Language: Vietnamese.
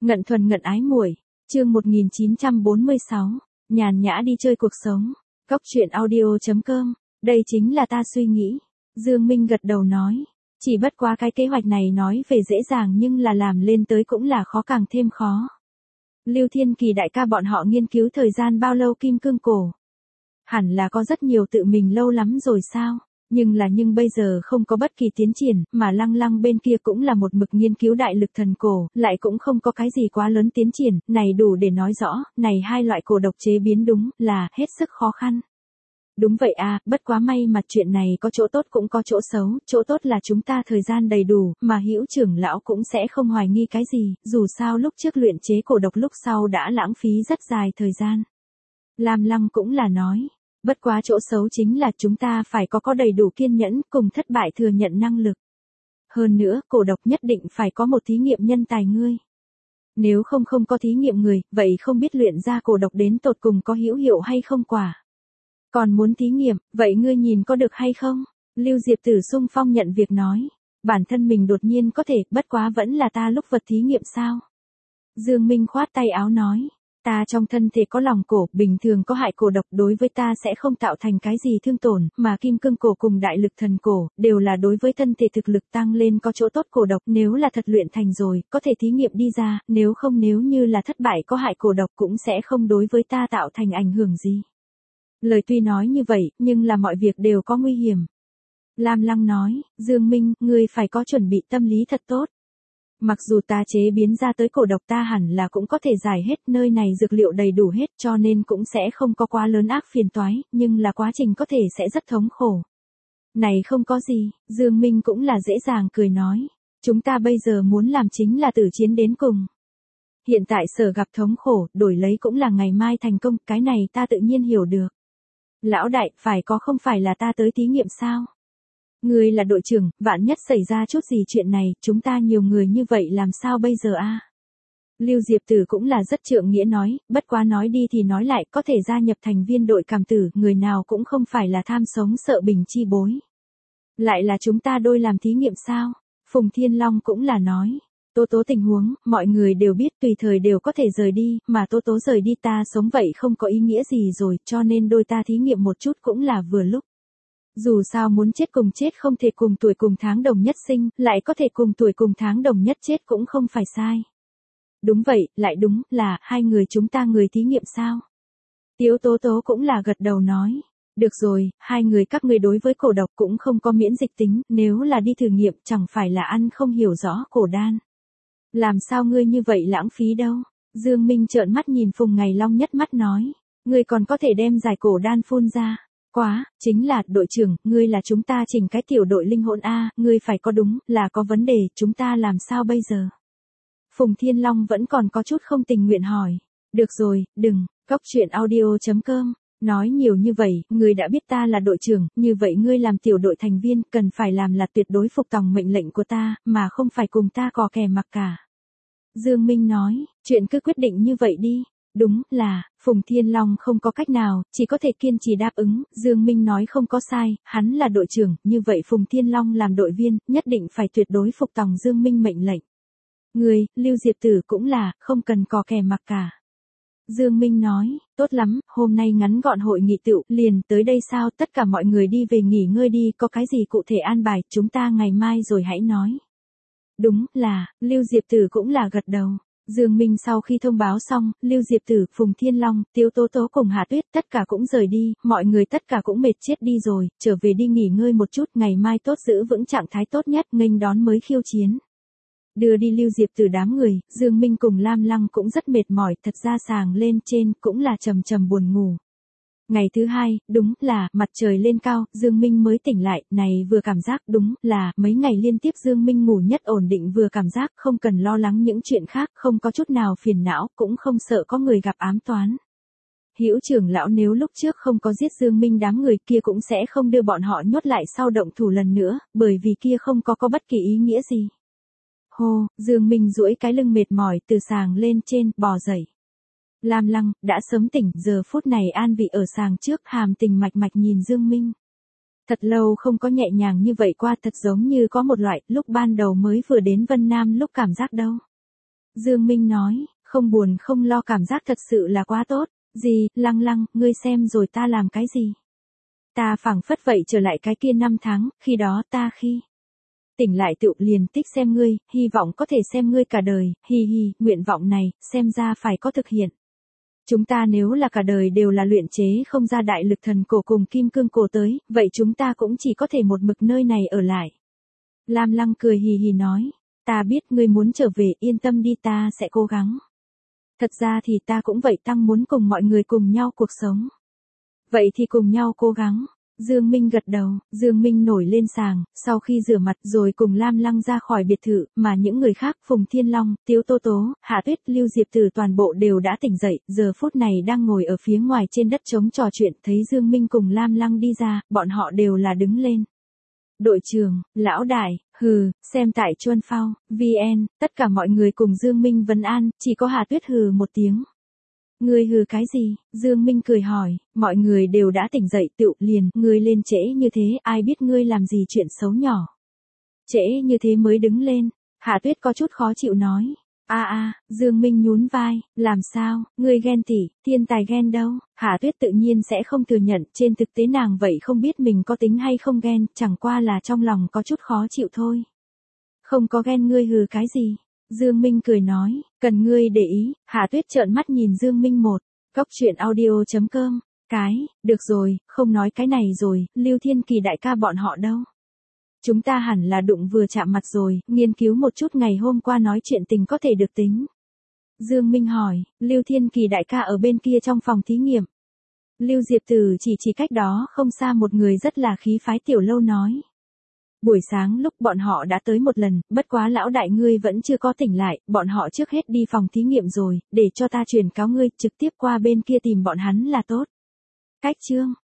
Ngận thuần ngận ái muội, chương 1946, nhàn nhã đi chơi cuộc sống. Cóc truyện audio.com, đây chính là ta suy nghĩ. Dương Minh gật đầu nói, chỉ bất quá cái kế hoạch này nói về dễ dàng nhưng là làm lên tới cũng là khó càng thêm khó. Lưu Thiên Kỳ đại ca bọn họ nghiên cứu thời gian bao lâu kim cương cổ? Hẳn là có rất nhiều tự mình lâu lắm rồi sao? Nhưng bây giờ không có bất kỳ tiến triển, mà Lăng Lăng bên kia cũng là một mực nghiên cứu đại lực thần cổ, lại cũng không có cái gì quá lớn tiến triển, này đủ để nói rõ, này hai loại cổ độc chế biến đúng là hết sức khó khăn. Đúng vậy à, bất quá may mà chuyện này có chỗ tốt cũng có chỗ xấu, chỗ tốt là chúng ta thời gian đầy đủ, mà Hữu trưởng lão cũng sẽ không hoài nghi cái gì, dù sao lúc trước luyện chế cổ độc lúc sau đã lãng phí rất dài thời gian. Lam Lăng cũng là nói. Bất quá chỗ xấu chính là chúng ta phải có đầy đủ kiên nhẫn cùng thất bại thừa nhận năng lực. Hơn nữa, cổ độc nhất định phải có một thí nghiệm nhân tài ngươi. Nếu không có thí nghiệm người, vậy không biết luyện ra cổ độc đến tột cùng có hữu hiệu hay không quả. Còn muốn thí nghiệm, vậy ngươi nhìn có được hay không? Lưu Diệp Tử xung phong nhận việc nói. Bản thân mình đột nhiên có thể, bất quá vẫn là ta lúc vật thí nghiệm sao? Dương Minh khoát tay áo nói. Ta trong thân thể có lòng cổ, bình thường có hại cổ độc đối với ta sẽ không tạo thành cái gì thương tổn, mà kim cương cổ cùng đại lực thần cổ, đều là đối với thân thể thực lực tăng lên có chỗ tốt cổ độc, nếu là thật luyện thành rồi, có thể thí nghiệm đi ra, nếu như là thất bại có hại cổ độc cũng sẽ không đối với ta tạo thành ảnh hưởng gì. Lời tuy nói như vậy, nhưng là mọi việc đều có nguy hiểm. Lam Lăng nói, Dương Minh, ngươi phải có chuẩn bị tâm lý thật tốt. Mặc dù ta chế biến ra tới cổ độc ta hẳn là cũng có thể giải hết, nơi này dược liệu đầy đủ hết cho nên cũng sẽ không có quá lớn ác phiền toái, nhưng là quá trình có thể sẽ rất thống khổ. Này không có gì, Dương Minh cũng là dễ dàng cười nói. Chúng ta bây giờ muốn làm chính là tử chiến đến cùng. Hiện tại sở gặp thống khổ, đổi lấy cũng là ngày mai thành công, cái này ta tự nhiên hiểu được. Lão đại, không phải là ta tới thí nghiệm sao? Ngươi là đội trưởng, vạn nhất xảy ra chút gì chuyện này, chúng ta nhiều người như vậy làm sao bây giờ a? Lưu Diệp Tử cũng là rất trượng nghĩa nói, bất quá nói đi thì nói lại, có thể gia nhập thành viên đội cảm tử, người nào cũng không phải là tham sống sợ bình chi bối. Lại là chúng ta đôi làm thí nghiệm sao? Phùng Thiên Long cũng là nói, Tố tình huống, mọi người đều biết tùy thời đều có thể rời đi, mà Tố rời đi ta sống vậy không có ý nghĩa gì rồi, cho nên đôi ta thí nghiệm một chút cũng là vừa lúc. Dù sao muốn chết cùng chết không thể cùng tuổi cùng tháng đồng nhất sinh, lại có thể cùng tuổi cùng tháng đồng nhất chết cũng không phải sai. Đúng vậy, lại đúng là hai người chúng ta người thí nghiệm sao? Tiếu Tố cũng là gật đầu nói. Được rồi, hai người các ngươi đối với cổ độc cũng không có miễn dịch tính, nếu là đi thử nghiệm chẳng phải là ăn không hiểu rõ cổ đan. Làm sao ngươi như vậy lãng phí đâu? Dương Minh trợn mắt nhìn Phùng Ngày Long nhất mắt nói. Ngươi còn có thể đem giải cổ đan phun ra. Quá, chính là, đội trưởng, ngươi là chúng ta chỉnh cái tiểu đội linh hồn A, ngươi phải có đúng, là có vấn đề, chúng ta làm sao bây giờ? Phùng Thiên Long vẫn còn có chút không tình nguyện hỏi. Được rồi, đừng, cóc truyện audio.com, nói nhiều như vậy, ngươi đã biết ta là đội trưởng, như vậy ngươi làm tiểu đội thành viên, cần phải làm là tuyệt đối phục tòng mệnh lệnh của ta, mà không phải cùng ta cò kè mặc cả. Dương Minh nói, chuyện cứ quyết định như vậy đi. Đúng là, Phùng Thiên Long không có cách nào, chỉ có thể kiên trì đáp ứng, Dương Minh nói không có sai, hắn là đội trưởng, như vậy Phùng Thiên Long làm đội viên, nhất định phải tuyệt đối phục tòng Dương Minh mệnh lệnh. Người, Lưu Diệp Tử cũng là, không cần cò kè mặc cả. Dương Minh nói, tốt lắm, hôm nay ngắn gọn hội nghị tựu, liền tới đây sao, tất cả mọi người đi về nghỉ ngơi đi, có cái gì cụ thể an bài, chúng ta ngày mai rồi hãy nói. Đúng là, Lưu Diệp Tử cũng là gật đầu. Dương Minh sau khi thông báo xong, Lưu Diệp Tử, Phùng Thiên Long, Tiếu Tố cùng Hạ Tuyết tất cả cũng rời đi, mọi người tất cả cũng mệt chết đi rồi, trở về đi nghỉ ngơi một chút, ngày mai tốt giữ vững trạng thái tốt nhất, nghênh đón mới khiêu chiến. Đưa đi Lưu Diệp Tử đám người, Dương Minh cùng Lam Lăng cũng rất mệt mỏi, thật ra sàng lên trên cũng là trầm buồn ngủ. Ngày thứ hai, đúng là, mặt trời lên cao, Dương Minh mới tỉnh lại, này vừa cảm giác đúng là, mấy ngày liên tiếp Dương Minh ngủ nhất ổn định vừa cảm giác không cần lo lắng những chuyện khác, không có chút nào phiền não, cũng không sợ có người gặp ám toán. Hữu trưởng lão nếu lúc trước không có giết Dương Minh đám người kia cũng sẽ không đưa bọn họ nhốt lại sau động thủ lần nữa, bởi vì kia không có bất kỳ ý nghĩa gì. Hô, Dương Minh duỗi cái lưng mệt mỏi từ sàng lên trên, bò dậy. Lam Lăng, đã sớm tỉnh, giờ phút này an vị ở sàng trước, hàm tình mạch nhìn Dương Minh. Thật lâu không có nhẹ nhàng như vậy qua, thật giống như có một loại, lúc ban đầu mới vừa đến Vân Nam lúc cảm giác đâu. Dương Minh nói, không buồn không lo cảm giác thật sự là quá tốt. Gì, Lăng Lăng, ngươi xem rồi ta làm cái gì? Ta phảng phất vậy trở lại cái kia năm tháng, khi đó ta khi tỉnh lại tựu liền tích xem ngươi, hy vọng có thể xem ngươi cả đời, hi hi, nguyện vọng này, xem ra phải có thực hiện. Chúng ta nếu là cả đời đều là luyện chế không ra đại lực thần cổ cùng kim cương cổ tới, vậy chúng ta cũng chỉ có thể một mực nơi này ở lại. Lam Lăng cười hì hì nói, ta biết ngươi muốn trở về, yên tâm đi, ta sẽ cố gắng. Thật ra thì ta cũng vậy, tăng muốn cùng mọi người cùng nhau cuộc sống. Vậy thì cùng nhau cố gắng. Dương Minh gật đầu, Dương Minh nổi lên sàng, sau khi rửa mặt rồi cùng Lam Lăng ra khỏi biệt thự, mà những người khác, Phùng Thiên Long, Tiếu Tố Tố, Hạ Tuyết, Lưu Diệp Tử toàn bộ đều đã tỉnh dậy, giờ phút này đang ngồi ở phía ngoài trên đất trống trò chuyện, thấy Dương Minh cùng Lam Lăng đi ra, bọn họ đều là đứng lên. Đội trưởng, lão đại, hừ, xem tại Chuân Phao, VN, tất cả mọi người cùng Dương Minh vấn an, chỉ có Hạ Tuyết hừ một tiếng. Ngươi hừ cái gì? Dương Minh cười hỏi, mọi người đều đã tỉnh dậy tựu liền, ngươi lên trễ như thế, ai biết ngươi làm gì chuyện xấu nhỏ. Trễ như thế mới đứng lên, Hạ Tuyết có chút khó chịu nói. Dương Minh nhún vai, làm sao, ngươi ghen tỉ, thiên tài ghen đâu? Hạ Tuyết tự nhiên sẽ không thừa nhận, trên thực tế nàng vậy không biết mình có tính hay không ghen, chẳng qua là trong lòng có chút khó chịu thôi. Không có ghen, ngươi hừ cái gì? Dương Minh cười nói, cần ngươi để ý. Hạ Tuyết trợn mắt nhìn Dương Minh một. Góc truyện audio.com. Được rồi, không nói cái này rồi, Lưu Thiên Kỳ đại ca bọn họ đâu? Chúng ta hẳn là đụng vừa chạm mặt rồi, nghiên cứu một chút ngày hôm qua nói chuyện tình có thể được tính. Dương Minh hỏi, Lưu Thiên Kỳ đại ca ở bên kia trong phòng thí nghiệm. Lưu Diệp Tử chỉ cách đó không xa một người rất là khí phái tiểu lâu nói. Buổi sáng lúc bọn họ đã tới một lần, bất quá lão đại ngươi vẫn chưa có tỉnh lại, bọn họ trước hết đi phòng thí nghiệm rồi, để cho ta truyền cáo ngươi trực tiếp qua bên kia tìm bọn hắn là tốt. Cách chương